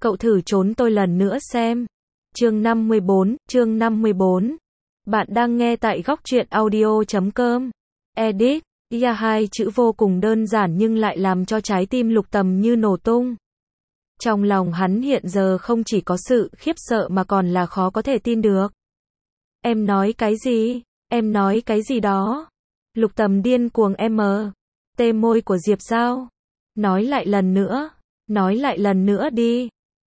Cậu thử trốn tôi lần nữa xem. Chương 54. Bạn đang nghe tại góc truyện audio.com. Edit. Hai chữ vô cùng đơn giản nhưng lại làm cho trái tim Lục Tầm như nổ tung. Trong lòng hắn hiện giờ không chỉ có sự khiếp sợ mà còn là khó có thể tin được. Em nói cái gì? Em nói cái gì đó? Lục Tầm điên cuồng tê môi của Diệp Giao. Nói lại lần nữa đi.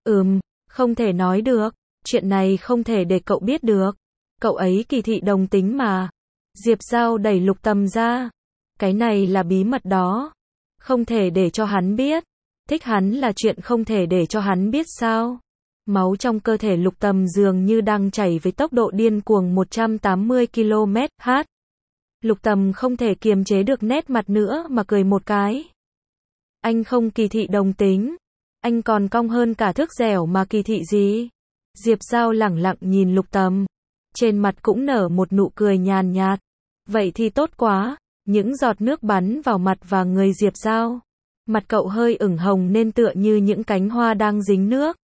Không thể nói được. Chuyện này không thể để cậu biết được. Cậu ấy kỳ thị đồng tính mà. Diệp Giao đẩy Lục Tầm ra. Cái này là bí mật đó. Không thể để cho hắn biết. Thích hắn là chuyện không thể để cho hắn biết sao? Máu trong cơ thể Lục Tầm dường như đang chảy với tốc độ điên cuồng 180 km/h. Lục Tầm không thể kiềm chế được nét mặt nữa mà cười một cái. Anh không kỳ thị đồng tính. Anh còn cong hơn cả thước dẻo mà kỳ thị gì? Diệp Giao lẳng lặng nhìn Lục Tầm. Trên mặt cũng nở một nụ cười nhàn nhạt. Vậy thì tốt quá. Những giọt nước bắn vào mặt và người Diệp Giao. Mặt cậu hơi ửng hồng nên tựa như những cánh hoa đang dính nước.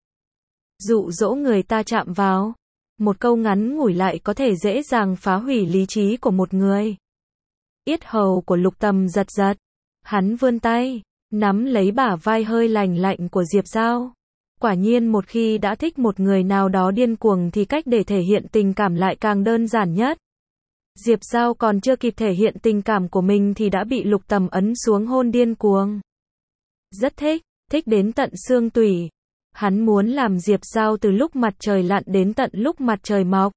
Dụ dỗ người ta chạm vào. Một câu ngắn ngủi lại có thể dễ dàng phá hủy lý trí của một người. Yết hầu của Lục Tầm giật giật. Hắn vươn tay, nắm lấy bả vai hơi lành lạnh của Diệp Giao. Quả nhiên một khi đã thích một người nào đó điên cuồng thì cách để thể hiện tình cảm lại càng đơn giản nhất. Diệp Giao còn chưa kịp thể hiện tình cảm của mình thì đã bị Lục Tầm ấn xuống hôn điên cuồng. Rất thích đến tận xương tủy. Hắn muốn làm Diệp Giao từ lúc mặt trời lặn đến tận lúc mặt trời mọc.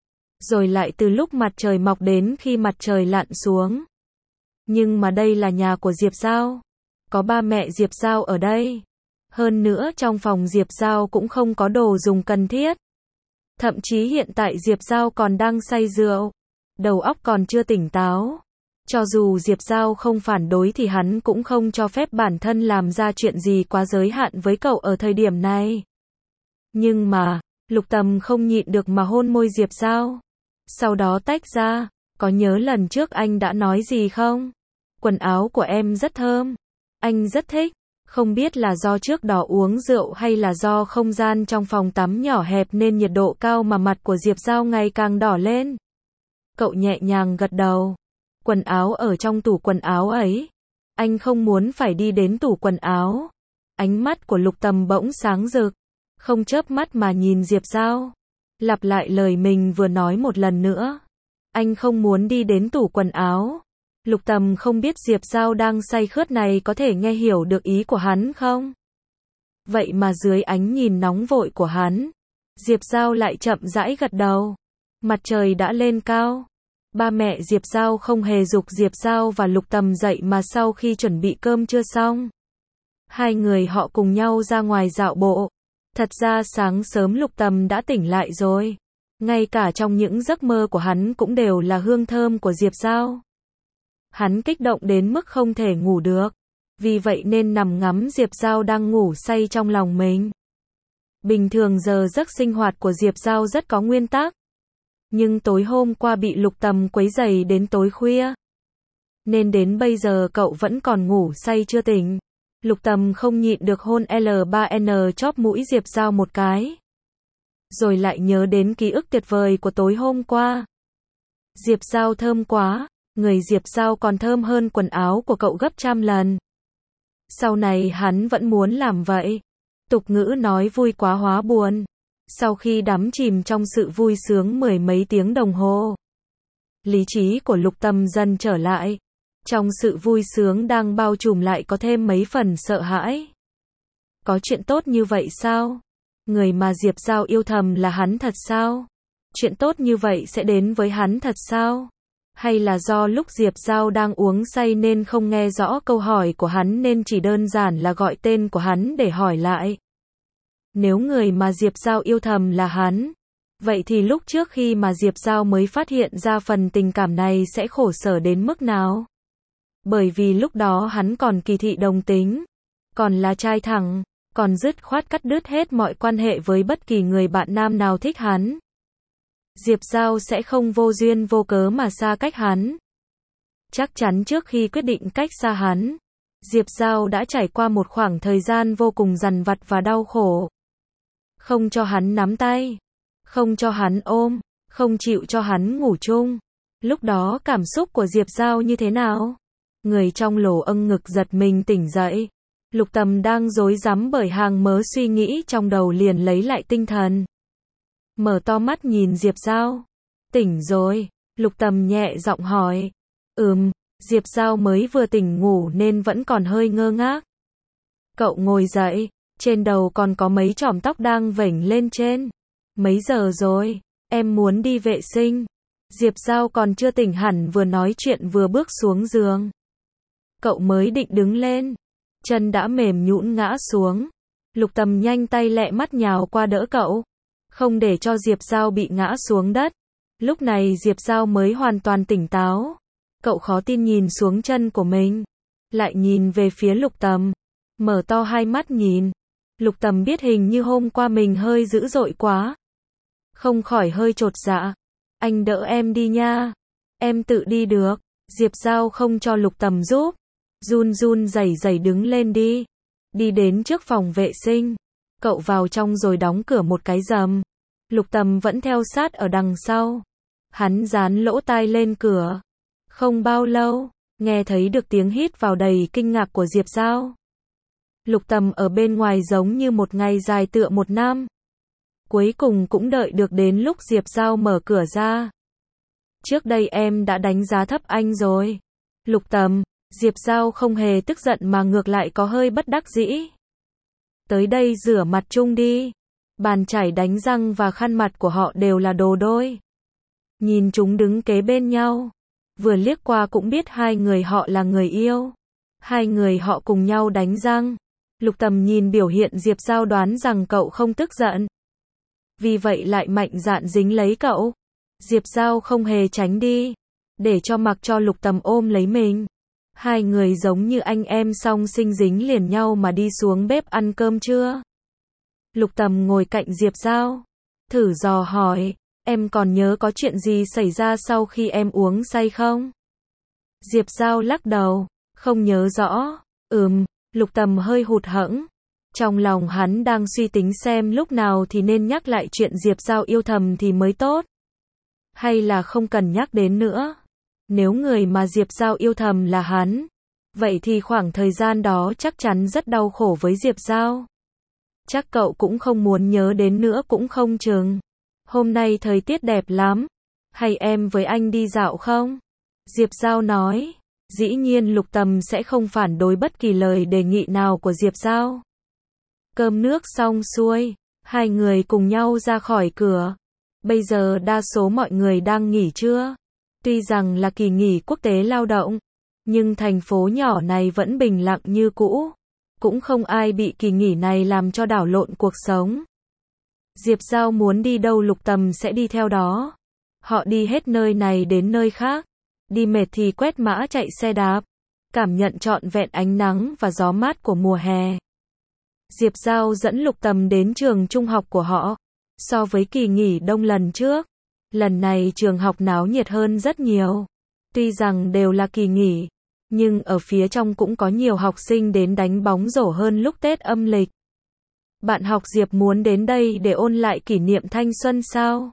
Rồi lại từ lúc mặt trời mọc đến khi mặt trời lặn xuống. Nhưng mà đây là nhà của Diệp Giao. Có ba mẹ Diệp Giao ở đây. Hơn nữa trong phòng Diệp Giao cũng không có đồ dùng cần thiết. Thậm chí hiện tại Diệp Giao còn đang say rượu. Đầu óc còn chưa tỉnh táo. Cho dù Diệp Giao không phản đối thì hắn cũng không cho phép bản thân làm ra chuyện gì quá giới hạn với cậu ở thời điểm này. Nhưng mà, Lục Tầm không nhịn được mà hôn môi Diệp Giao. Sau đó tách ra, có nhớ lần trước anh đã nói gì không? Quần áo của em rất thơm. Anh rất thích. Không biết là do trước đó uống rượu hay là do không gian trong phòng tắm nhỏ hẹp nên nhiệt độ cao mà mặt của Diệp Giao ngày càng đỏ lên. Cậu nhẹ nhàng gật đầu. Quần áo ở trong tủ quần áo ấy. Anh không muốn phải đi đến tủ quần áo. Ánh mắt của Lục Tầm bỗng sáng rực. Không chớp mắt mà nhìn Diệp Giao. Lặp lại lời mình vừa nói một lần nữa. Anh không muốn đi đến tủ quần áo. Lục Tầm không biết Diệp Giao đang say khướt này có thể nghe hiểu được ý của hắn không? Vậy mà dưới ánh nhìn nóng vội của hắn, Diệp Giao lại chậm rãi gật đầu. Mặt trời đã lên cao. Ba mẹ Diệp Giao không hề giục Diệp Giao và Lục Tầm dậy mà sau khi chuẩn bị cơm trưa xong. Hai người họ cùng nhau ra ngoài dạo bộ. Thật ra sáng sớm Lục Tầm đã tỉnh lại rồi. Ngay cả trong những giấc mơ của hắn cũng đều là hương thơm của Diệp Giao. Hắn kích động đến mức không thể ngủ được. Vì vậy nên nằm ngắm Diệp Giao đang ngủ say trong lòng mình. Bình thường giờ giấc sinh hoạt của Diệp Giao rất có nguyên tắc. Nhưng tối hôm qua bị Lục Tầm quấy rầy đến tối khuya. Nên đến bây giờ cậu vẫn còn ngủ say chưa tỉnh. Lục Tầm không nhịn được hôn L3N chóp mũi Diệp Giao một cái. Rồi lại nhớ đến ký ức tuyệt vời của tối hôm qua. Diệp Giao thơm quá. Người Diệp Giao còn thơm hơn quần áo của cậu gấp trăm lần. Sau này hắn vẫn muốn làm vậy. Tục ngữ nói vui quá hóa buồn. Sau khi đắm chìm trong sự vui sướng mười mấy tiếng đồng hồ, lý trí của Lục Tầm dần trở lại. Trong sự vui sướng đang bao trùm lại có thêm mấy phần sợ hãi. Có chuyện tốt như vậy sao? Người mà Diệp Giao yêu thầm là hắn thật sao? Chuyện tốt như vậy sẽ đến với hắn thật sao? Hay là do lúc Diệp Giao đang uống say nên không nghe rõ câu hỏi của hắn nên chỉ đơn giản là gọi tên của hắn để hỏi lại? Nếu người mà Diệp Giao yêu thầm là hắn, vậy thì lúc trước khi mà Diệp Giao mới phát hiện ra phần tình cảm này sẽ khổ sở đến mức nào? Bởi vì lúc đó hắn còn kỳ thị đồng tính, còn là trai thẳng, còn dứt khoát cắt đứt hết mọi quan hệ với bất kỳ người bạn nam nào thích hắn. Diệp Giao sẽ không vô duyên vô cớ mà xa cách hắn. Chắc chắn trước khi quyết định cách xa hắn, Diệp Giao đã trải qua một khoảng thời gian vô cùng dằn vặt và đau khổ. không cho hắn nắm tay, không cho hắn ôm, không chịu cho hắn ngủ chung. Lúc đó cảm xúc của Diệp Giao như thế nào? Người trong lồ âng ngực giật mình tỉnh dậy. Lục Tầm đang rối rắm bởi hàng mớ suy nghĩ trong đầu liền lấy lại tinh thần. Mở to mắt nhìn Diệp Giao. Tỉnh rồi, Lục Tầm nhẹ giọng hỏi. Diệp Giao mới vừa tỉnh ngủ nên vẫn còn hơi ngơ ngác. Cậu ngồi dậy, trên đầu còn có mấy chòm tóc đang vểnh lên trên. Mấy giờ rồi? Em muốn đi vệ sinh. Diệp Giao còn chưa tỉnh hẳn vừa nói chuyện vừa bước xuống giường. Cậu mới định đứng lên, chân đã mềm nhũn ngã xuống. Lục Tầm nhanh tay lẹ mắt nhào qua đỡ cậu, không để cho Diệp Giao bị ngã xuống đất. Lúc này Diệp Giao mới hoàn toàn tỉnh táo. Cậu khó tin nhìn xuống chân của mình, lại nhìn về phía Lục Tầm, mở to hai mắt nhìn. Lục Tầm biết hình như hôm qua mình hơi dữ dội quá, không khỏi hơi chột dạ. Anh đỡ em đi nha, em tự đi được. Diệp Giao không cho Lục Tầm giúp, run run rẩy rẩy đứng lên đi. Đi đến trước phòng vệ sinh, cậu vào trong rồi đóng cửa một cái rầm. Lục Tầm vẫn theo sát ở đằng sau. Hắn dán lỗ tai lên cửa. Không bao lâu, nghe thấy được tiếng hít vào đầy kinh ngạc của Diệp Giao. Lục Tầm ở bên ngoài giống như một ngày dài tựa một năm. Cuối cùng cũng đợi được đến lúc Diệp Giao mở cửa ra. Trước đây em đã đánh giá thấp anh rồi. Lục Tầm, Diệp Giao không hề tức giận mà ngược lại có hơi bất đắc dĩ. Tới đây rửa mặt chung đi. Bàn chải đánh răng và khăn mặt của họ đều là đồ đôi. Nhìn chúng đứng kế bên nhau, vừa liếc qua cũng biết hai người họ là người yêu. Hai người họ cùng nhau đánh răng. Lục Tầm nhìn biểu hiện Diệp Giao đoán rằng cậu không tức giận, vì vậy lại mạnh dạn dính lấy cậu. Diệp Giao không hề tránh đi, để cho mặc cho Lục Tầm ôm lấy mình. Hai người giống như anh em song sinh dính liền nhau mà đi xuống bếp ăn cơm trưa. Lục Tầm ngồi cạnh Diệp Giao, thử dò hỏi, em còn nhớ có chuyện gì xảy ra sau khi em uống say không? Diệp Giao lắc đầu, không nhớ rõ. Lục Tầm hơi hụt hẫng. Trong lòng hắn đang suy tính xem lúc nào thì nên nhắc lại chuyện Diệp Giao yêu thầm thì mới tốt, hay là không cần nhắc đến nữa. Nếu người mà Diệp Giao yêu thầm là hắn, vậy thì khoảng thời gian đó chắc chắn rất đau khổ với Diệp Giao. Chắc cậu cũng không muốn nhớ đến nữa cũng không chừng. Hôm nay thời tiết đẹp lắm, hay em với anh đi dạo không? Diệp Giao nói. Dĩ nhiên Lục Tầm sẽ không phản đối bất kỳ lời đề nghị nào của Diệp Giao. Cơm nước xong xuôi, hai người cùng nhau ra khỏi cửa. Bây giờ đa số mọi người đang nghỉ trưa. Tuy rằng là kỳ nghỉ quốc tế lao động, nhưng thành phố nhỏ này vẫn bình lặng như cũ. Cũng không ai bị kỳ nghỉ này làm cho đảo lộn cuộc sống. Diệp Giao muốn đi đâu Lục Tầm sẽ đi theo đó. Họ đi hết nơi này đến nơi khác. Đi mệt thì quét mã chạy xe đạp, cảm nhận trọn vẹn ánh nắng và gió mát của mùa hè. Diệp Giao dẫn Lục Tầm đến trường trung học của họ. So với kỳ nghỉ đông lần trước, lần này trường học náo nhiệt hơn rất nhiều. Tuy rằng đều là kỳ nghỉ, nhưng ở phía trong cũng có nhiều học sinh đến đánh bóng rổ hơn lúc Tết âm lịch. Bạn học Diệp muốn đến đây để ôn lại kỷ niệm thanh xuân sao?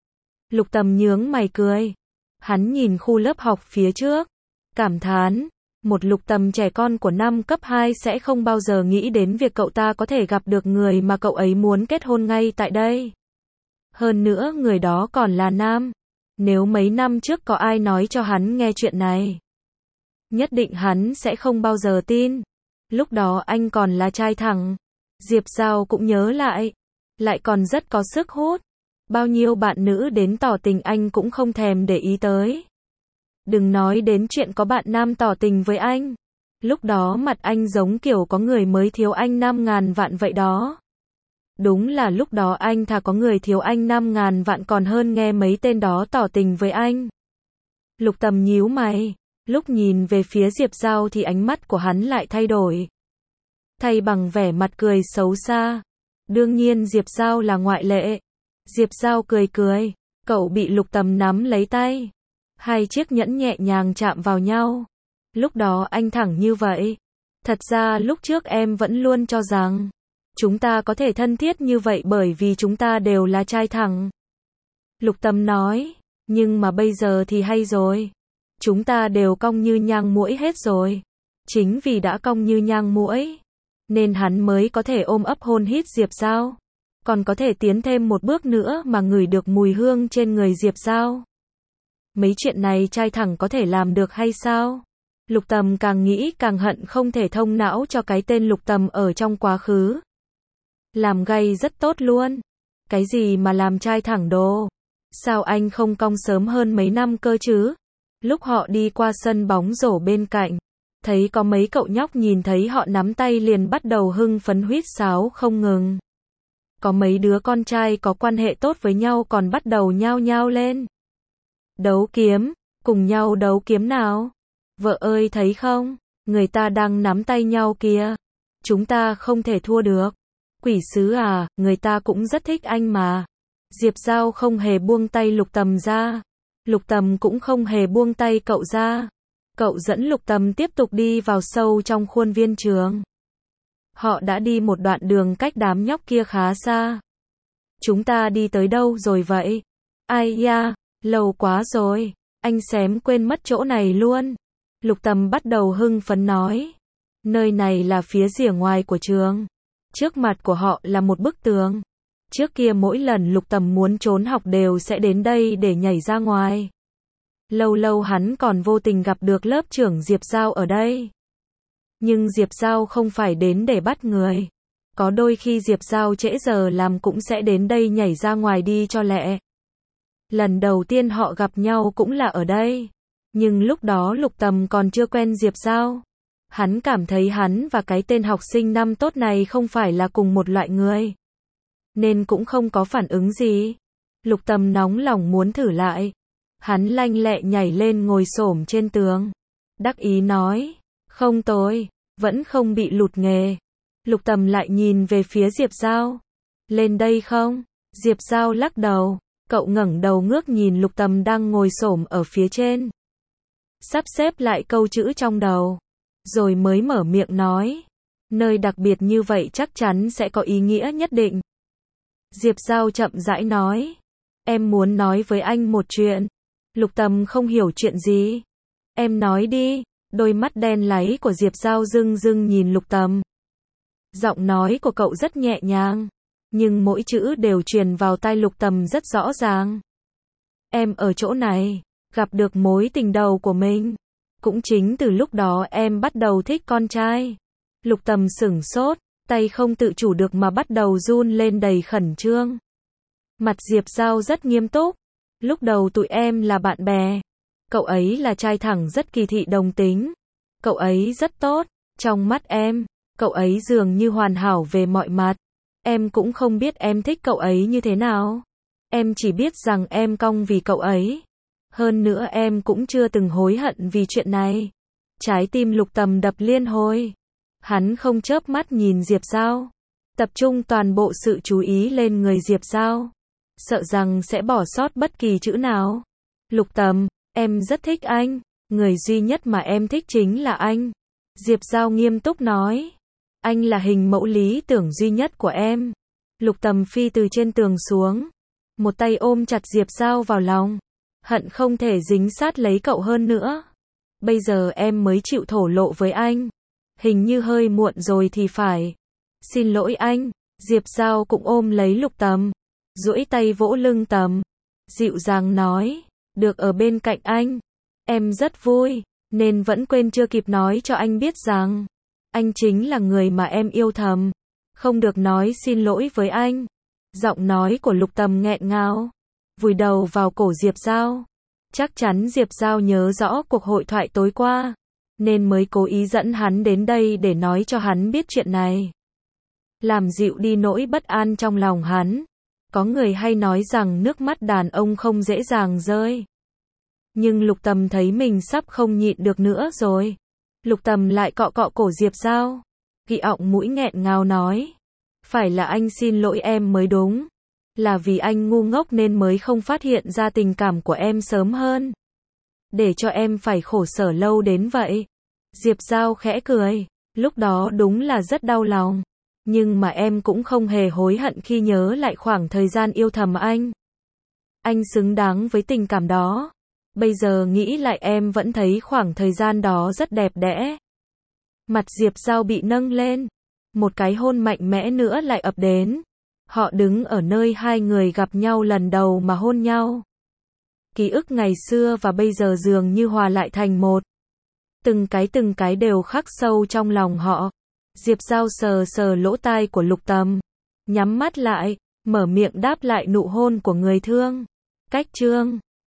Lục Tầm nhướng mày cười. Hắn nhìn khu lớp học phía trước, cảm thán, một Lục Tầm trẻ con của năm cấp 2 sẽ không bao giờ nghĩ đến việc cậu ta có thể gặp được người mà cậu ấy muốn kết hôn ngay tại đây. Hơn nữa người đó còn là nam. Nếu mấy năm trước có ai nói cho hắn nghe chuyện này, nhất định hắn sẽ không bao giờ tin. Lúc đó anh còn là trai thẳng. Diệp Giao cũng nhớ lại còn rất có sức hút. Bao nhiêu bạn nữ đến tỏ tình anh cũng không thèm để ý tới. Đừng nói đến chuyện có bạn nam tỏ tình với anh. Lúc đó mặt anh giống kiểu có người mới thiếu anh 5.000 vạn vậy đó. Đúng là lúc đó anh thà có người thiếu anh 5.000 vạn còn hơn nghe mấy tên đó tỏ tình với anh. Lục Tầm nhíu mày. Lúc nhìn về phía Diệp Giao thì ánh mắt của hắn lại thay đổi. Thay bằng vẻ mặt cười xấu xa. Đương nhiên Diệp Giao là ngoại lệ. Diệp Giao cười cười. Cậu bị Lục Tầm nắm lấy tay. Hai chiếc nhẫn nhẹ nhàng chạm vào nhau. Lúc đó anh thẳng như vậy. Thật ra lúc trước em vẫn luôn cho rằng Chúng ta có thể thân thiết như vậy bởi vì chúng ta đều là trai thẳng. Lục Tâm nói, nhưng mà bây giờ thì hay rồi. Chúng ta đều cong như nhang muỗi hết rồi. Chính vì đã cong như nhang muỗi, nên hắn mới có thể ôm ấp hôn hít Diệp Giao. Còn có thể tiến thêm một bước nữa mà ngửi được mùi hương trên người Diệp Giao. Mấy chuyện này trai thẳng có thể làm được hay sao? Lục Tầm càng nghĩ càng hận không thể thông não cho cái tên Lục Tầm ở trong quá khứ. Làm gay rất tốt luôn. Cái gì mà làm trai thẳng đồ? Sao anh không cong sớm hơn mấy năm cơ chứ? Lúc họ đi qua sân bóng rổ bên cạnh, thấy có mấy cậu nhóc nhìn thấy họ nắm tay liền bắt đầu hưng phấn huýt sáo không ngừng. Có mấy đứa con trai có quan hệ tốt với nhau còn bắt đầu nhao nhao lên. Đấu kiếm, cùng nhau đấu kiếm nào? Vợ ơi thấy không, người ta đang nắm tay nhau kìa. Chúng ta không thể thua được. Quỷ sứ à, người ta cũng rất thích anh mà. Diệp Giao không hề buông tay Lục Tầm ra. Lục Tầm cũng không hề buông tay cậu ra. Cậu dẫn Lục Tầm tiếp tục đi vào sâu trong khuôn viên trường. Họ đã đi một đoạn đường cách đám nhóc kia khá xa. Chúng ta đi tới đâu rồi vậy? Ai da, lâu quá rồi. Anh xém quên mất chỗ này luôn. Lục Tầm bắt đầu hưng phấn nói. Nơi này là phía rìa ngoài của trường. Trước mặt của họ là một bức tường. Trước kia mỗi lần Lục Tầm muốn trốn học đều sẽ đến đây để nhảy ra ngoài. Lâu lâu hắn còn vô tình gặp được lớp trưởng Diệp Giao ở đây. Nhưng Diệp Giao không phải đến để bắt người. Có đôi khi Diệp Giao trễ giờ làm cũng sẽ đến đây nhảy ra ngoài đi cho lẹ. Lần đầu tiên họ gặp nhau cũng là ở đây. Nhưng lúc đó Lục Tầm còn chưa quen Diệp Giao. Hắn cảm thấy hắn và cái tên học sinh năm tốt này không phải là cùng một loại người. Nên cũng không có phản ứng gì. Lục Tầm nóng lòng muốn thử lại. Hắn lanh lẹ nhảy lên ngồi xổm trên tường. Đắc ý nói, không tôi, vẫn không bị lụt nghề. Lục Tầm lại nhìn về phía Diệp Giao. Lên đây không? Diệp Giao lắc đầu. Cậu ngẩng đầu ngước nhìn Lục Tầm đang ngồi xổm ở phía trên. Sắp xếp lại câu chữ trong đầu. Rồi mới mở miệng nói. Nơi đặc biệt như vậy chắc chắn sẽ có ý nghĩa nhất định. Diệp Giao chậm rãi nói. Em muốn nói với anh một chuyện. Lục Tầm không hiểu chuyện gì. Em nói đi. Đôi mắt đen láy của Diệp Giao rưng rưng nhìn Lục Tầm. Giọng nói của cậu rất nhẹ nhàng. Nhưng mỗi chữ đều truyền vào tai Lục Tầm rất rõ ràng. Em ở chỗ này, gặp được mối tình đầu của mình. Cũng chính từ lúc đó em bắt đầu thích con trai. Lục Tầm sửng sốt, tay không tự chủ được mà bắt đầu run lên đầy khẩn trương. Mặt Diệp Giao rất nghiêm túc. Lúc đầu tụi em là bạn bè. Cậu ấy là trai thẳng rất kỳ thị đồng tính. Cậu ấy rất tốt. Trong mắt em, cậu ấy dường như hoàn hảo về mọi mặt. Em cũng không biết em thích cậu ấy như thế nào. Em chỉ biết rằng em cong vì cậu ấy. Hơn nữa em cũng chưa từng hối hận vì chuyện này. Trái tim Lục Tầm đập liên hồi. Hắn không chớp mắt nhìn Diệp Giao. Tập trung toàn bộ sự chú ý lên người Diệp Giao. Sợ rằng sẽ bỏ sót bất kỳ chữ nào. Lục Tầm, em rất thích anh. Người duy nhất mà em thích chính là anh. Diệp Giao nghiêm túc nói. Anh là hình mẫu lý tưởng duy nhất của em. Lục Tầm phi từ trên tường xuống. Một tay ôm chặt Diệp Giao vào lòng. Hận không thể dính sát lấy cậu hơn nữa. Bây giờ em mới chịu thổ lộ với anh. Hình như hơi muộn rồi thì phải. Xin lỗi anh. Diệp Giao cũng ôm lấy Lục Tầm. Duỗi tay vỗ lưng Tầm. Dịu dàng nói. Được ở bên cạnh anh. Em rất vui. Nên vẫn quên chưa kịp nói cho anh biết rằng. Anh chính là người mà em yêu thầm. Không được nói xin lỗi với anh. Giọng nói của Lục Tầm nghẹn ngào. Vùi đầu vào cổ Diệp Giao. Chắc chắn Diệp Giao nhớ rõ cuộc hội thoại tối qua. Nên mới cố ý dẫn hắn đến đây để nói cho hắn biết chuyện này. Làm dịu đi nỗi bất an trong lòng hắn. Có người hay nói rằng nước mắt đàn ông không dễ dàng rơi. Nhưng Lục Tầm thấy mình sắp không nhịn được nữa rồi. Lục Tầm lại cọ cọ cổ Diệp Giao. Gị ọng mũi nghẹn ngào nói. Phải là anh xin lỗi em mới đúng. Là vì anh ngu ngốc nên mới không phát hiện ra tình cảm của em sớm hơn. Để cho em phải khổ sở lâu đến vậy. Diệp Giao khẽ cười. Lúc đó đúng là rất đau lòng. Nhưng mà em cũng không hề hối hận khi nhớ lại khoảng thời gian yêu thầm anh. Anh xứng đáng với tình cảm đó. Bây giờ nghĩ lại em vẫn thấy khoảng thời gian đó rất đẹp đẽ. Mặt Diệp Giao bị nâng lên. Một cái hôn mạnh mẽ nữa lại ập đến. Họ đứng ở nơi hai người gặp nhau lần đầu mà hôn nhau. Ký ức ngày xưa và bây giờ dường như hòa lại thành một. Từng cái đều khắc sâu trong lòng họ. Diệp Giao sờ sờ lỗ tai của Lục Tầm. Nhắm mắt lại, mở miệng đáp lại nụ hôn của người thương. Cách chương